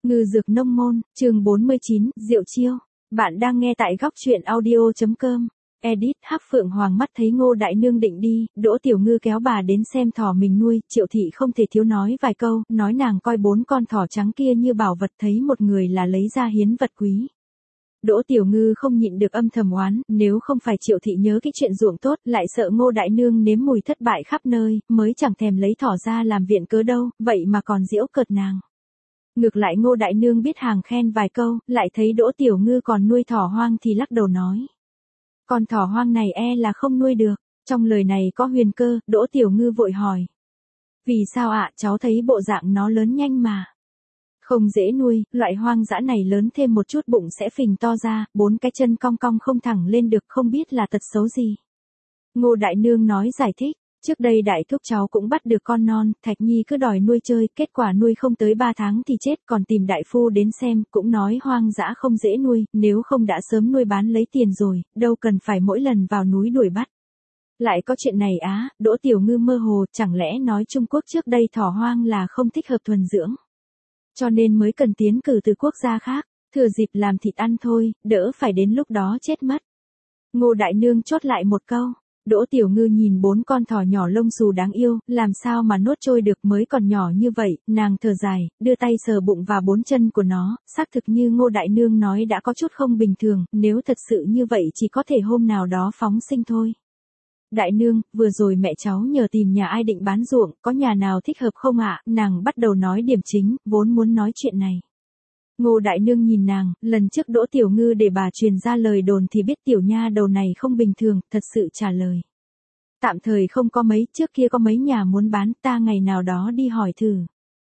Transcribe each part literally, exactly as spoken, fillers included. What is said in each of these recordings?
Ngư dược nông môn, chương bốn mươi chín, Diệu chiêu. Bạn đang nghe tại góc truyện audio.com. Edit Hắc Phượng Hoàng mắt thấy Ngô Đại Nương định đi, Đỗ Tiểu Ngư kéo bà đến xem thỏ mình nuôi, Triệu Thị không thể thiếu nói vài câu, nói nàng coi bốn con thỏ trắng kia như bảo vật, thấy một người là lấy ra hiến vật quý. Đỗ Tiểu Ngư không nhịn được âm thầm oán, nếu không phải Triệu Thị nhớ cái chuyện ruộng tốt, lại sợ Ngô Đại Nương nếm mùi thất bại khắp nơi, mới chẳng thèm lấy thỏ ra làm viện cớ đâu, vậy mà còn giễu cợt nàng. Ngược lại Ngô Đại Nương biết hàng khen vài câu, lại thấy Đỗ Tiểu Ngư còn nuôi thỏ hoang thì lắc đầu nói. Con thỏ hoang này e là không nuôi được, trong lời này có huyền cơ, Đỗ Tiểu Ngư vội hỏi. Vì sao ạ, cháu thấy bộ dạng nó lớn nhanh mà. Không dễ nuôi, loại hoang dã này lớn thêm một chút bụng sẽ phình to ra, bốn cái chân cong cong không thẳng lên được, không biết là tật xấu gì. Ngô Đại Nương nói giải thích. Trước đây đại thúc cháu cũng bắt được con non, Thạch Nhi cứ đòi nuôi chơi, kết quả nuôi không tới ba tháng thì chết, còn tìm đại phu đến xem, cũng nói hoang dã không dễ nuôi, nếu không đã sớm nuôi bán lấy tiền rồi, đâu cần phải mỗi lần vào núi đuổi bắt. Lại có chuyện này á, Đỗ Tiểu Ngư mơ hồ, chẳng lẽ nói Trung Quốc trước đây thỏ hoang là không thích hợp thuần dưỡng, cho nên mới cần tiến cử từ quốc gia khác, thừa dịp làm thịt ăn thôi, đỡ phải đến lúc đó chết mất. Ngô Đại Nương chốt lại một câu. Đỗ Tiểu Ngư nhìn bốn con thỏ nhỏ lông xù đáng yêu, làm sao mà nuốt trôi được, mới còn nhỏ như vậy, nàng thở dài, đưa tay sờ bụng và bốn chân của nó, xác thực như Ngô Đại Nương nói đã có chút không bình thường, nếu thật sự như vậy chỉ có thể hôm nào đó phóng sinh thôi. Đại Nương, vừa rồi mẹ cháu nhờ tìm nhà ai định bán ruộng, có nhà nào thích hợp không ạ? Nàng bắt đầu nói điểm chính, vốn muốn nói chuyện này. Ngô Đại Nương nhìn nàng, lần trước Đỗ Tiểu Ngư để bà truyền ra lời đồn thì biết tiểu nha đầu này không bình thường, thật sự trả lời. Tạm thời không có mấy, trước kia có mấy nhà muốn bán, ta ngày nào đó đi hỏi thử.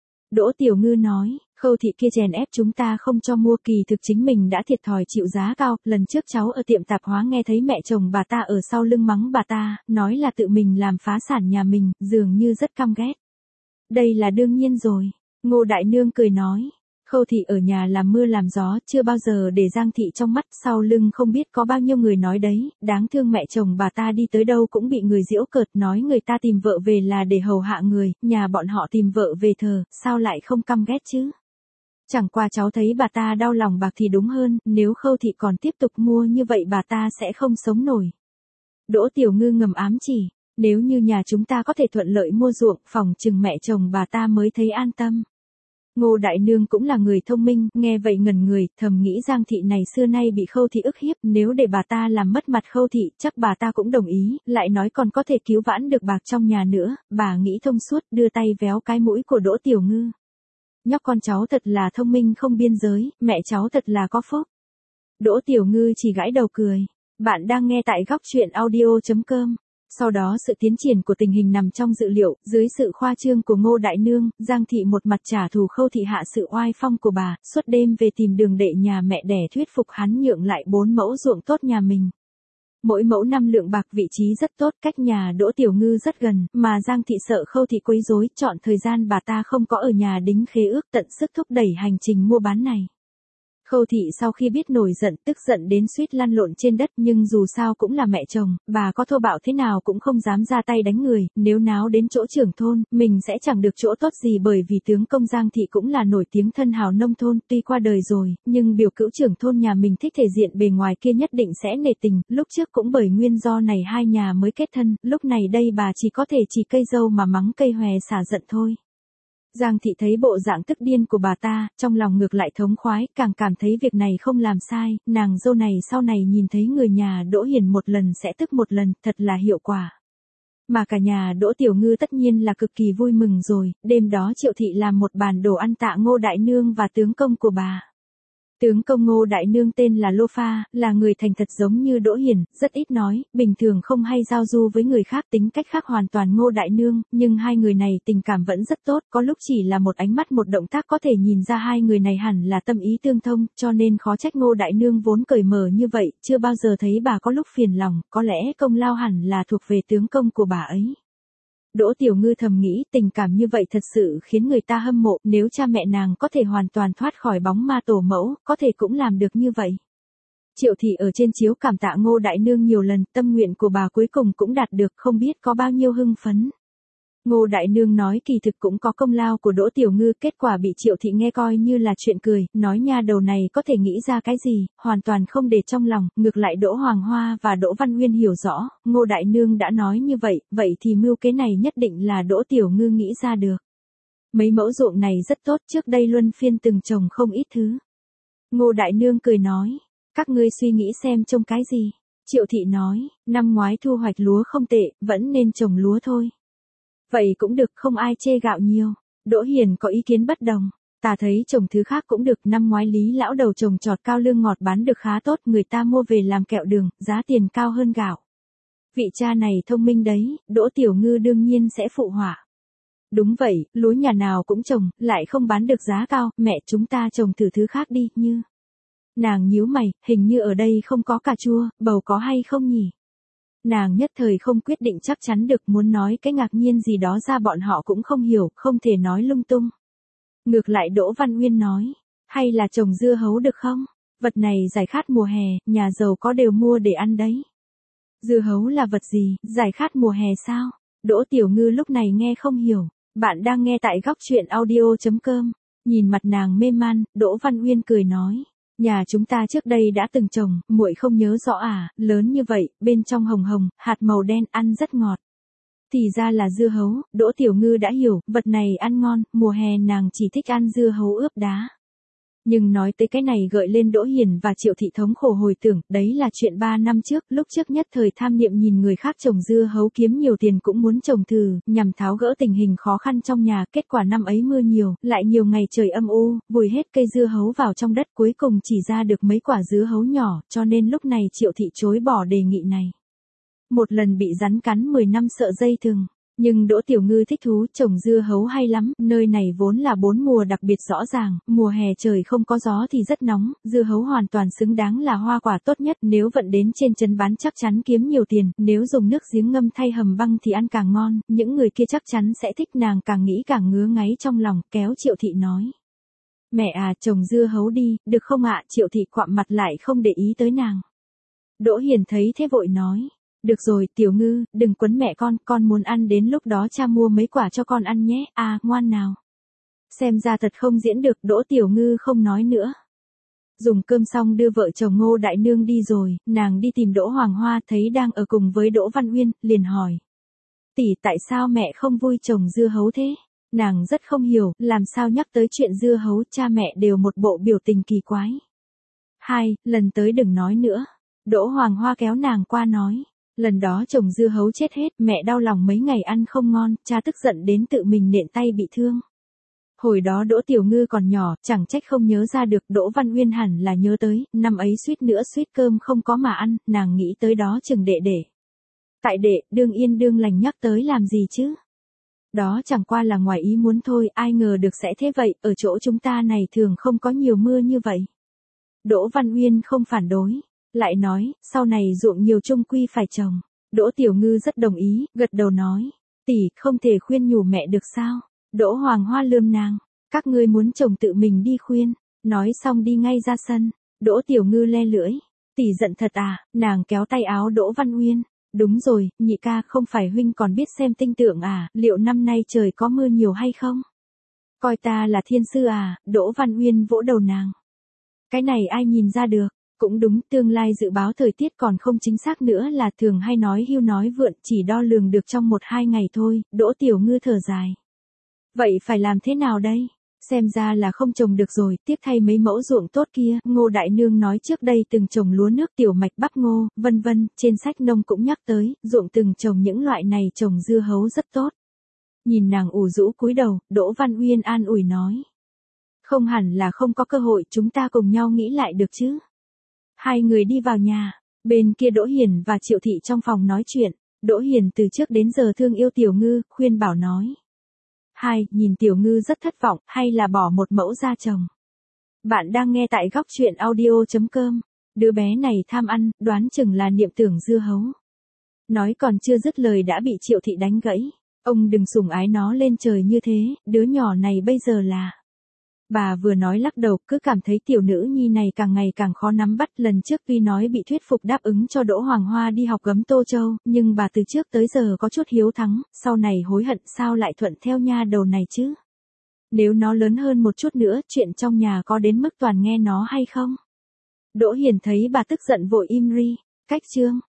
Đỗ Tiểu Ngư nói, Khâu Thị kia chèn ép chúng ta không cho mua, kỳ thực chính mình đã thiệt thòi chịu giá cao, lần trước cháu ở tiệm tạp hóa nghe thấy mẹ chồng bà ta ở sau lưng mắng bà ta, nói là tự mình làm phá sản nhà mình, dường như rất căm ghét. Đây là đương nhiên rồi, Ngô Đại Nương cười nói. Khâu Thị ở nhà làm mưa làm gió, chưa bao giờ để Giang Thị trong mắt, sau lưng không biết có bao nhiêu người nói đấy, đáng thương mẹ chồng bà ta đi tới đâu cũng bị người giễu cợt, nói người ta tìm vợ về là để hầu hạ người, nhà bọn họ tìm vợ về thờ, sao lại không căm ghét chứ? Chẳng qua cháu thấy bà ta đau lòng bạc thì đúng hơn, nếu Khâu Thị còn tiếp tục mua như vậy bà ta sẽ không sống nổi. Đỗ Tiểu Ngư ngầm ám chỉ, nếu như nhà chúng ta có thể thuận lợi mua ruộng, phòng chừng mẹ chồng bà ta mới thấy an tâm. Ngô Đại Nương cũng là người thông minh, nghe vậy ngẩn người, thầm nghĩ Giang Thị này xưa nay bị Khâu Thị ức hiếp, nếu để bà ta làm mất mặt Khâu Thị, chắc bà ta cũng đồng ý, lại nói còn có thể cứu vãn được bạc trong nhà nữa, bà nghĩ thông suốt, đưa tay véo cái mũi của Đỗ Tiểu Ngư. Nhóc con cháu thật là thông minh không biên giới, mẹ cháu thật là có phúc. Đỗ Tiểu Ngư chỉ gãi đầu cười. Bạn đang nghe tại góc truyện audio.com. Sau đó sự tiến triển của tình hình nằm trong dự liệu, dưới sự khoa trương của Ngô Đại Nương, Giang Thị một mặt trả thù Khâu Thị hạ sự oai phong của bà, suốt đêm về tìm đường đệ nhà mẹ đẻ thuyết phục hắn nhượng lại bốn mẫu ruộng tốt nhà mình. Mỗi mẫu năm lượng bạc, vị trí rất tốt, cách nhà Đỗ Tiểu Ngư rất gần, mà Giang Thị sợ Khâu Thị quấy rối, chọn thời gian bà ta không có ở nhà đính khế ước, tận sức thúc đẩy hành trình mua bán này. Khâu Thị sau khi biết nổi giận, tức giận đến suýt lăn lộn trên đất, nhưng dù sao cũng là mẹ chồng, bà có thô bạo thế nào cũng không dám ra tay đánh người, nếu náo đến chỗ trưởng thôn, mình sẽ chẳng được chỗ tốt gì, bởi vì tướng công Giang Thị cũng là nổi tiếng thân hào nông thôn, tuy qua đời rồi, nhưng biểu cữu trưởng thôn nhà mình thích thể diện bề ngoài kia nhất định sẽ nể tình, lúc trước cũng bởi nguyên do này hai nhà mới kết thân, lúc này đây bà chỉ có thể chỉ cây dâu mà mắng cây hòe xả giận thôi. Giang Thị thấy bộ dạng tức điên của bà ta, trong lòng ngược lại thống khoái, càng cảm thấy việc này không làm sai, nàng dâu này sau này nhìn thấy người nhà Đỗ Hiền một lần sẽ tức một lần, thật là hiệu quả. Mà cả nhà Đỗ Tiểu Ngư tất nhiên là cực kỳ vui mừng rồi, đêm đó Triệu Thị làm một bàn đồ ăn tạ Ngô Đại Nương và tướng công của bà. Tướng công Ngô Đại Nương tên là Lô Pha, là người thành thật giống như Đỗ Hiền, rất ít nói, bình thường không hay giao du với người khác, tính cách khác hoàn toàn Ngô Đại Nương, nhưng hai người này tình cảm vẫn rất tốt, có lúc chỉ là một ánh mắt một động tác có thể nhìn ra hai người này hẳn là tâm ý tương thông, cho nên khó trách Ngô Đại Nương vốn cởi mở như vậy, chưa bao giờ thấy bà có lúc phiền lòng, có lẽ công lao hẳn là thuộc về tướng công của bà ấy. Đỗ Tiểu Ngư thầm nghĩ tình cảm như vậy thật sự khiến người ta hâm mộ, nếu cha mẹ nàng có thể hoàn toàn thoát khỏi bóng ma tổ mẫu, có thể cũng làm được như vậy. Triệu Thị ở trên chiếu cảm tạ Ngô Đại Nương nhiều lần, tâm nguyện của bà cuối cùng cũng đạt được, không biết có bao nhiêu hưng phấn. Ngô Đại Nương nói kỳ thực cũng có công lao của Đỗ Tiểu Ngư, kết quả bị Triệu Thị nghe coi như là chuyện cười, nói nha đầu này có thể nghĩ ra cái gì, hoàn toàn không để trong lòng, ngược lại Đỗ Hoàng Hoa và Đỗ Văn Nguyên hiểu rõ, Ngô Đại Nương đã nói như vậy, vậy thì mưu kế này nhất định là Đỗ Tiểu Ngư nghĩ ra được. Mấy mẫu ruộng này rất tốt, trước đây luân phiên từng trồng không ít thứ. Ngô Đại Nương cười nói, các ngươi suy nghĩ xem trông cái gì. Triệu Thị nói, năm ngoái thu hoạch lúa không tệ, vẫn nên trồng lúa thôi. Vậy cũng được, không ai chê gạo nhiều. Đỗ Hiền có ý kiến bất đồng. Ta thấy trồng thứ khác cũng được, năm ngoái Lý lão đầu trồng trọt cao lương ngọt bán được khá tốt, người ta mua về làm kẹo đường, giá tiền cao hơn gạo. Vị cha này thông minh đấy, Đỗ Tiểu Ngư đương nhiên sẽ phụ họa. Đúng vậy, lúa nhà nào cũng trồng, lại không bán được giá cao, mẹ chúng ta trồng thử thứ khác đi, như. Nàng nhíu mày, hình như ở đây không có cà chua, bầu có hay không nhỉ? Nàng nhất thời không quyết định chắc chắn được, muốn nói cái ngạc nhiên gì đó ra bọn họ cũng không hiểu, không thể nói lung tung. Ngược lại Đỗ Văn Nguyên nói, hay là trồng dưa hấu được không? Vật này giải khát mùa hè, nhà giàu có đều mua để ăn đấy. Dưa hấu là vật gì, giải khát mùa hè sao? Đỗ Tiểu Ngư lúc này nghe không hiểu. Bạn đang nghe tại góc truyện audio chấm com. Nhìn mặt nàng mê man, Đỗ Văn Nguyên cười nói. Nhà chúng ta trước đây đã từng trồng, muội không nhớ rõ à, lớn như vậy, bên trong hồng hồng, hạt màu đen, ăn rất ngọt. Thì ra là dưa hấu, Đỗ Tiểu Ngư đã hiểu, vật này ăn ngon, mùa hè nàng chỉ thích ăn dưa hấu ướp đá. Nhưng nói tới cái này gợi lên Đỗ Hiền và Triệu Thị thống khổ hồi tưởng, đấy là chuyện ba năm trước, lúc trước nhất thời tham niệm nhìn người khác trồng dưa hấu kiếm nhiều tiền cũng muốn trồng thử, nhằm tháo gỡ tình hình khó khăn trong nhà, kết quả năm ấy mưa nhiều, lại nhiều ngày trời âm u, vùi hết cây dưa hấu vào trong đất, cuối cùng chỉ ra được mấy quả dưa hấu nhỏ, cho nên lúc này Triệu Thị chối bỏ đề nghị này. Một lần bị rắn cắn mười năm sợ dây thừng. Nhưng Đỗ Tiểu Ngư thích thú, trồng dưa hấu hay lắm, nơi này vốn là bốn mùa đặc biệt rõ ràng, mùa hè trời không có gió thì rất nóng, dưa hấu hoàn toàn xứng đáng là hoa quả tốt nhất, nếu vận đến trên trấn bán chắc chắn kiếm nhiều tiền, nếu dùng nước giếng ngâm thay hầm băng thì ăn càng ngon, những người kia chắc chắn sẽ thích, nàng càng nghĩ càng ngứa ngáy trong lòng, kéo Triệu Thị nói. Mẹ à, trồng dưa hấu đi, được không ạ? Triệu Thị quặm mặt lại không để ý tới nàng. Đỗ Hiền thấy thế vội nói. Được rồi, Tiểu Ngư, đừng quấn mẹ con, con muốn ăn đến lúc đó cha mua mấy quả cho con ăn nhé, à, ngoan nào. Xem ra thật không diễn được, Đỗ Tiểu Ngư không nói nữa. Dùng cơm xong đưa vợ chồng Ngô Đại Nương đi rồi, nàng đi tìm Đỗ Hoàng Hoa thấy đang ở cùng với Đỗ Văn Uyên, liền hỏi. Tỷ, tại sao mẹ không vui trồng dưa hấu thế? Nàng rất không hiểu, làm sao nhắc tới chuyện dưa hấu, cha mẹ đều một bộ biểu tình kỳ quái. Hai, lần tới đừng nói nữa. Đỗ Hoàng Hoa kéo nàng qua nói. Lần đó trồng dưa hấu chết hết, mẹ đau lòng mấy ngày ăn không ngon, cha tức giận đến tự mình nện tay bị thương. Hồi đó Đỗ Tiểu Ngư còn nhỏ, chẳng trách không nhớ ra được, Đỗ Văn Uyên hẳn là nhớ tới, năm ấy suýt nữa suýt cơm không có mà ăn, nàng nghĩ tới đó chừng đệ đệ. Tại đệ, đương yên đương lành nhắc tới làm gì chứ? Đó chẳng qua là ngoài ý muốn thôi, ai ngờ được sẽ thế vậy, ở chỗ chúng ta này thường không có nhiều mưa như vậy. Đỗ Văn Uyên không phản đối. Lại nói, sau này ruộng nhiều chung quy phải trồng. Đỗ Tiểu Ngư rất đồng ý, gật đầu nói. Tỷ, không thể khuyên nhủ mẹ được sao? Đỗ Hoàng Hoa lườm nàng. Các ngươi muốn chồng tự mình đi khuyên. Nói xong đi ngay ra sân. Đỗ Tiểu Ngư le lưỡi. Tỷ giận thật à? Nàng kéo tay áo Đỗ Văn Uyên. Đúng rồi, nhị ca, không phải huynh còn biết xem tinh tượng à, liệu năm nay trời có mưa nhiều hay không? Coi ta là thiên sư à? Đỗ Văn Uyên vỗ đầu nàng. Cái này ai nhìn ra được? Cũng đúng, tương lai dự báo thời tiết còn không chính xác nữa là thường hay nói hưu nói vượn, chỉ đo lường được trong một hai ngày thôi. Đỗ Tiểu Ngư thở dài. Vậy phải làm thế nào đây? Xem ra là không trồng được rồi, tiếc thay mấy mẫu ruộng tốt kia. Ngô Đại Nương nói trước đây từng trồng lúa nước, tiểu mạch, bắp ngô, vân vân, trên sách nông cũng nhắc tới, ruộng từng trồng những loại này, trồng dưa hấu rất tốt. Nhìn nàng ủ rũ cúi đầu, Đỗ Văn Uyên an ủi nói. Không hẳn là không có cơ hội, chúng ta cùng nhau nghĩ lại được chứ. Hai người đi vào nhà, bên kia Đỗ Hiền và Triệu Thị trong phòng nói chuyện. Đỗ Hiền từ trước đến giờ thương yêu Tiểu Ngư, khuyên bảo nói. Hai, nhìn Tiểu Ngư rất thất vọng, hay là bỏ một mẫu ra trồng. Bạn đang nghe tại góc truyện audio chấm com. Đứa bé này tham ăn, đoán chừng là niệm tưởng dưa hấu. Nói còn chưa dứt lời đã bị Triệu Thị đánh gãy. Ông đừng sủng ái nó lên trời như thế, đứa nhỏ này bây giờ là. Bà vừa nói lắc đầu, cứ cảm thấy tiểu nữ nhi này càng ngày càng khó nắm bắt. Lần trước tuy nói bị thuyết phục đáp ứng cho Đỗ Hoàng Hoa đi học gấm Tô Châu, nhưng bà từ trước tới giờ có chút hiếu thắng, sau này hối hận sao lại thuận theo nha đầu này chứ. Nếu nó lớn hơn một chút nữa, chuyện trong nhà có đến mức toàn nghe nó hay không? Đỗ Hiền thấy bà tức giận vội im ri, cách chương.